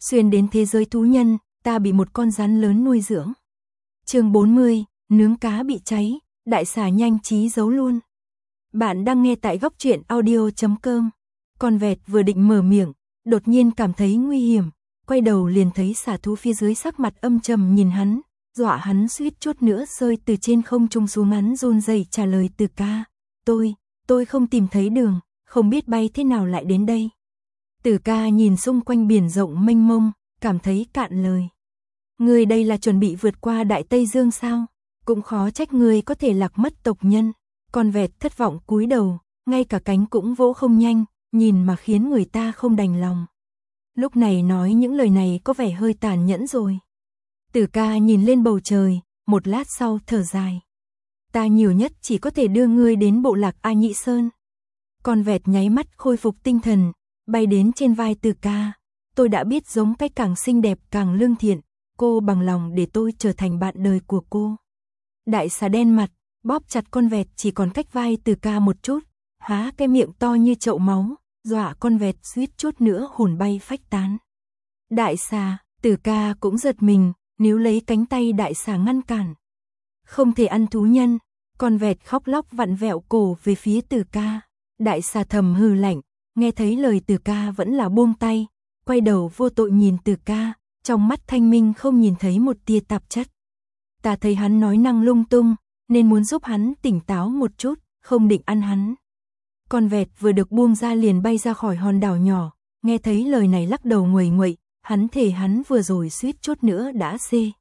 Xuyên đến thế giới thú nhân, ta bị một con rắn lớn nuôi dưỡng. Chương 40, nướng cá bị cháy, đại xà nhanh trí giấu luôn. Bạn đang nghe tại góc truyện audio.com. Con vẹt vừa định mở miệng, đột nhiên cảm thấy nguy hiểm, quay đầu liền thấy xà thú phía dưới sắc mặt âm trầm nhìn hắn, dọa hắn suýt chút nữa rơi từ trên không trung xuống. Hắn run rẩy trả lời Từ ca, tôi không tìm thấy đường, không biết bay thế nào lại đến đây. Từ ca nhìn xung quanh biển rộng mênh mông, cảm thấy cạn lời. Ngươi đây là chuẩn bị vượt qua Đại Tây Dương sao? Cũng khó trách ngươi có thể lạc mất tộc nhân. Con vẹt thất vọng cúi đầu, ngay cả cánh cũng vỗ không nhanh, nhìn mà khiến người ta không đành lòng. Lúc này nói những lời này có vẻ hơi tàn nhẫn rồi. Từ ca nhìn lên bầu trời, một lát sau thở dài. Ta nhiều nhất chỉ có thể đưa ngươi đến bộ lạc A Nhị Sơn. Con vẹt nháy mắt khôi phục tinh thần, bay đến trên vai Từ ca. Tôi đã biết giống cái càng xinh đẹp càng lương thiện, cô bằng lòng để tôi trở thành bạn đời của cô. Đại xà đen mặt, bóp chặt con vẹt chỉ còn cách vai Từ ca một chút, há cái miệng to như chậu máu, dọa con vẹt suýt chút nữa hồn bay phách tán. Đại xà, Từ ca cũng giật mình, níu lấy cánh tay đại xà ngăn cản. Không thể ăn thú nhân, con vẹt khóc lóc vặn vẹo cổ về phía Từ ca. Đại xà thầm hừ lạnh, nghe thấy lời Từ ca vẫn là buông tay, quay đầu vô tội nhìn Từ ca, trong mắt thanh minh không nhìn thấy một tia tạp chất. Ta thấy hắn nói năng lung tung, nên muốn giúp hắn tỉnh táo một chút, không định ăn hắn. Con vẹt vừa được buông ra liền bay ra khỏi hòn đảo nhỏ, nghe thấy lời này lắc đầu nguầy nguậy, hắn thề hắn vừa rồi suýt chút nữa đã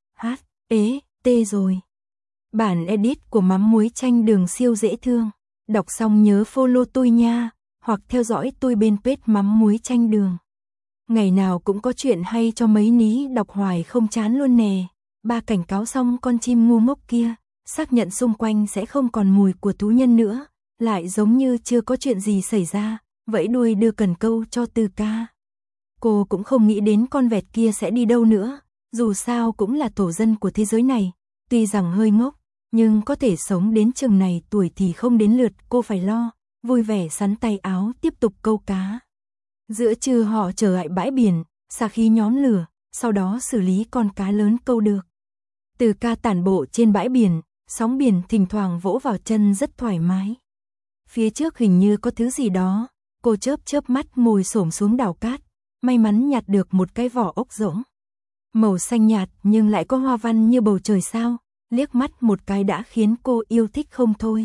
CHT rồi. Bản edit của mắm muối chanh đường siêu dễ thương. Đọc xong nhớ follow tôi nha, hoặc theo dõi tôi bên page mắm muối chanh đường. Ngày nào cũng có chuyện hay cho mấy ní đọc hoài không chán luôn nè. Ba cảnh cáo xong con chim ngu ngốc kia, xác nhận xung quanh sẽ không còn mùi của thú nhân nữa, lại giống như chưa có chuyện gì xảy ra, vẫy đuôi đưa cần câu cho Từ ca. Cô cũng không nghĩ đến con vẹt kia sẽ đi đâu nữa, dù sao cũng là tổ dân của thế giới này, tuy rằng hơi ngốc, nhưng có thể sống đến chừng này tuổi thì không đến lượt cô phải lo, vui vẻ sắn tay áo tiếp tục câu cá. Giữa trưa họ trở lại bãi biển, xà khí nhóm lửa, sau đó xử lý con cá lớn câu được. Từ ca tản bộ trên bãi biển, sóng biển thỉnh thoảng vỗ vào chân rất thoải mái. Phía trước hình như có thứ gì đó, cô chớp chớp mắt ngồi xổm xuống đào cát, may mắn nhặt được một cái vỏ ốc rỗng. Màu xanh nhạt nhưng lại có hoa văn như bầu trời sao, liếc mắt một cái đã khiến cô yêu thích không thôi.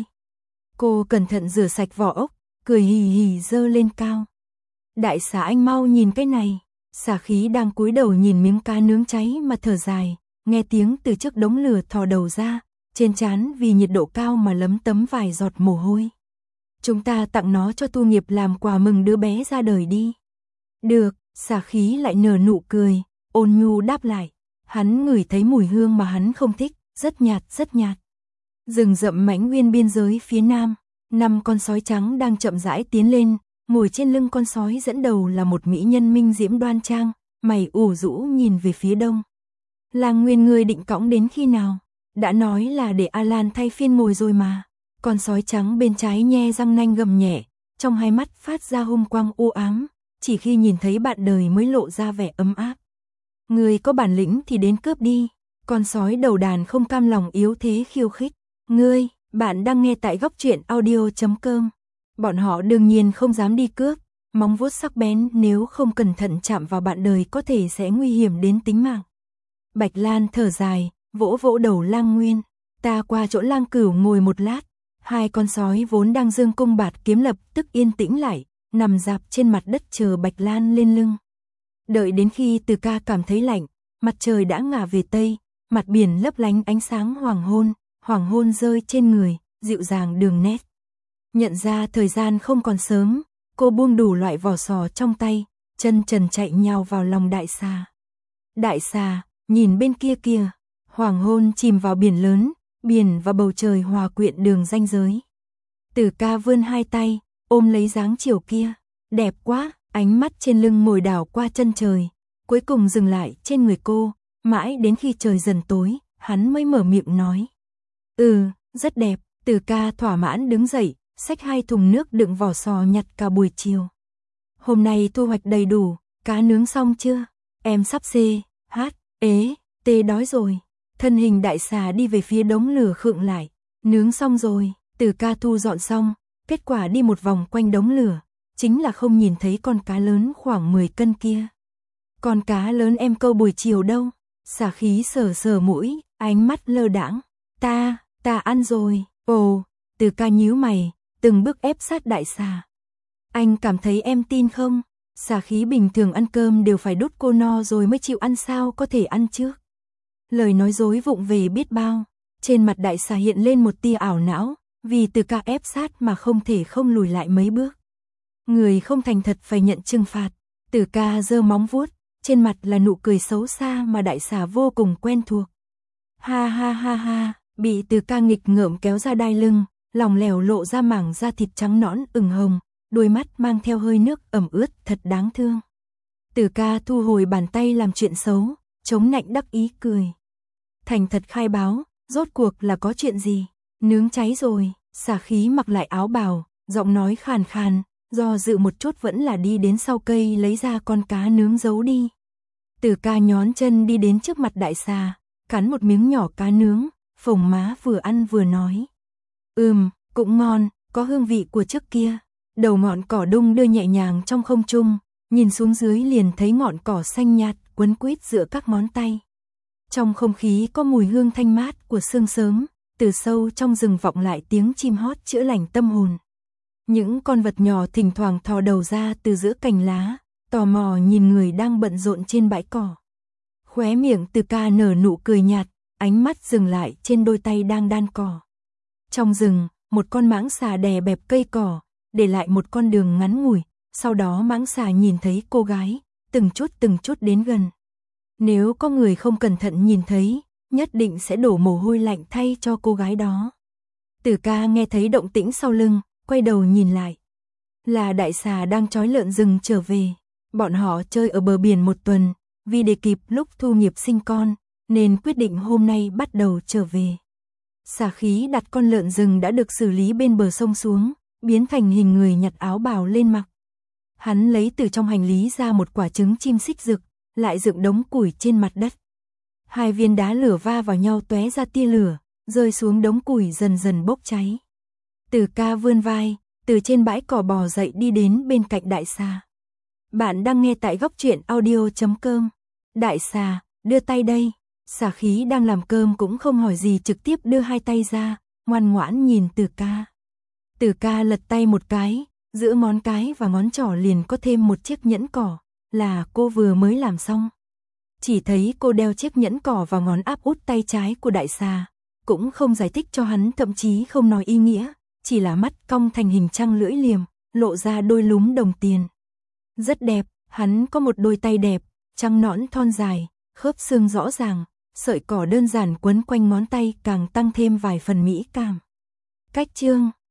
Cô cẩn thận rửa sạch vỏ ốc, cười hì hì giơ lên cao. Đại xà anh mau nhìn cái này. Xà khí đang cúi đầu nhìn miếng cá nướng cháy mà thở dài, nghe tiếng từ trước đống lửa thò đầu ra, trên trán vì nhiệt độ cao mà lấm tấm vài giọt mồ hôi. Chúng ta tặng nó cho Tu Nghiệp làm quà mừng đứa bé ra đời đi. Được, xà khí lại nở nụ cười, ôn nhu đáp lại. Hắn ngửi thấy mùi hương mà hắn không thích, rất nhạt rất nhạt. Rừng rậm mãnh nguyên biên giới phía nam, 5 con sói trắng đang chậm rãi tiến lên. Ngồi trên lưng con sói dẫn đầu là một mỹ nhân minh diễm đoan trang, mày ủ rũ nhìn về phía đông. Lang Nguyên ngươi định cõng đến khi nào? Đã nói là để Alan thay phiên ngồi rồi mà. Con sói trắng bên trái nhe răng nanh gầm nhẹ, trong hai mắt phát ra hung quang u ám, chỉ khi nhìn thấy bạn đời mới lộ ra vẻ ấm áp. Ngươi có bản lĩnh thì đến cướp đi. Con sói đầu đàn không cam lòng yếu thế khiêu khích. Bạn đang nghe tại góc truyện audio.com. Bọn họ đương nhiên không dám đi cướp, móng vuốt sắc bén nếu không cẩn thận chạm vào bạn đời có thể sẽ nguy hiểm đến tính mạng. Bạch Lan thở dài, vỗ vỗ đầu Lang Nguyên, ta qua chỗ Lang Cửu ngồi một lát. Hai con sói vốn đang dương cung bạt kiếm lập tức yên tĩnh lại, nằm rạp trên mặt đất chờ Bạch Lan lên lưng. Đợi đến khi Từ ca cảm thấy lạnh, mặt trời đã ngả về tây, mặt biển lấp lánh ánh sáng hoàng hôn rơi trên người, dịu dàng đường nét. Nhận ra thời gian không còn sớm, cô buông đủ loại vỏ sò trong tay, chân trần chạy nhào vào lòng đại xà. Đại xà, nhìn bên kia kìa, hoàng hôn chìm vào biển lớn, biển và bầu trời hòa quyện đường ranh giới. Từ ca vươn hai tay, ôm lấy dáng chiều kia, đẹp quá, ánh mắt trên lưng mồi đảo qua chân trời, cuối cùng dừng lại trên người cô, mãi đến khi trời dần tối, hắn mới mở miệng nói. Rất đẹp, Từ ca thỏa mãn đứng dậy, xách 2 thùng nước đựng vỏ sò nhặt cả buổi chiều. Hôm nay thu hoạch đầy đủ, cá nướng xong chưa? Em sắp đói rồi. Thân hình đại xà đi về phía đống lửa khựng lại. Nướng xong rồi, Từ Ca thu dọn xong, kết quả đi một vòng quanh đống lửa, chính là không nhìn thấy con cá lớn khoảng 10 cân kia. Con cá lớn em câu buổi chiều đâu? Xà khí sờ sờ mũi, ánh mắt lơ đãng. Ta ăn rồi. Ồ, Từ Ca nhíu mày, từng bước ép sát đại xà. Anh cảm thấy em tin không? Xà khí bình thường ăn cơm đều phải đút cô no rồi mới chịu ăn, sao có thể ăn trước. Lời nói dối vụng về biết bao. Trên mặt đại xà hiện lên một tia ảo não, vì Từ Ca ép sát mà không thể không lùi lại mấy bước. Người không thành thật phải nhận trừng phạt. Từ Ca giơ móng vuốt, trên mặt là nụ cười xấu xa mà đại xà vô cùng quen thuộc. Ha ha ha ha, bị Từ Ca nghịch ngợm kéo ra đai lưng, lòng lẻo lộ ra mảng da thịt trắng nõn ửng hồng, đôi mắt mang theo hơi nước ẩm ướt thật đáng thương. Từ Ca thu hồi bàn tay làm chuyện xấu, chống nạnh đắc ý cười. Thành thật khai báo, rốt cuộc là có chuyện gì? Nướng cháy rồi. Xà khí mặc lại áo bào, giọng nói khàn khàn, do dự một chút vẫn là đi đến sau cây lấy ra con cá nướng giấu đi. Từ Ca nhón chân đi đến trước mặt đại xà, cắn một miếng nhỏ cá nướng, phồng má vừa ăn vừa nói. Cũng ngon, có hương vị của trước kia. Đầu ngọn cỏ đung đưa nhẹ nhàng trong không trung, nhìn xuống dưới liền thấy ngọn cỏ xanh nhạt quấn quýt giữa các ngón tay. Trong không khí có mùi hương thanh mát của sương sớm, từ sâu trong rừng vọng lại tiếng chim hót chữa lành tâm hồn. Những con vật nhỏ thỉnh thoảng thò đầu ra từ giữa cành lá, tò mò nhìn người đang bận rộn trên bãi cỏ. Khóe miệng Từ Ca nở nụ cười nhạt, ánh mắt dừng lại trên đôi tay đang đan cỏ. Trong rừng, một con mãng xà đè bẹp cây cỏ, để lại một con đường ngắn ngủi, sau đó mãng xà nhìn thấy cô gái, từng chút đến gần. Nếu có người không cẩn thận nhìn thấy, nhất định sẽ đổ mồ hôi lạnh thay cho cô gái đó. Từ Ca nghe thấy động tĩnh sau lưng, quay đầu nhìn lại. Là đại xà đang trói lợn rừng trở về. Bọn họ chơi ở bờ biển một tuần, vì để kịp lúc thu nghiệp sinh con, nên quyết định hôm nay bắt đầu trở về. Xà khí đặt con lợn rừng đã được xử lý bên bờ sông xuống, biến thành hình người nhặt áo bào lên mặc. Hắn lấy từ trong hành lý ra một quả trứng chim xích rực, lại dựng đống củi trên mặt đất. 2 viên đá lửa va vào nhau tóe ra tia lửa, rơi xuống đống củi dần dần bốc cháy. Từ Ca vươn vai, từ trên bãi cỏ bò dậy đi đến bên cạnh đại xà. Bạn đang nghe tại Góc Truyện Audio.com. Đại xà, đưa tay đây. Xà khí đang làm cơm cũng không hỏi gì, trực tiếp đưa 2 tay ra, ngoan ngoãn nhìn Từ Ca. Từ Ca lật tay một cái, giữa ngón cái và ngón trỏ liền có thêm một chiếc nhẫn cỏ, là cô vừa mới làm xong. Chỉ thấy cô đeo chiếc nhẫn cỏ vào ngón áp út tay trái của đại xà, cũng không giải thích cho hắn, thậm chí không nói ý nghĩa, chỉ là mắt cong thành hình trăng lưỡi liềm, lộ ra đôi lúm đồng tiền. Rất đẹp, hắn có một đôi tay đẹp, trắng nõn thon dài, khớp xương rõ ràng, sợi cỏ đơn giản quấn quanh ngón tay càng tăng thêm vài phần mỹ cảm. Cách chương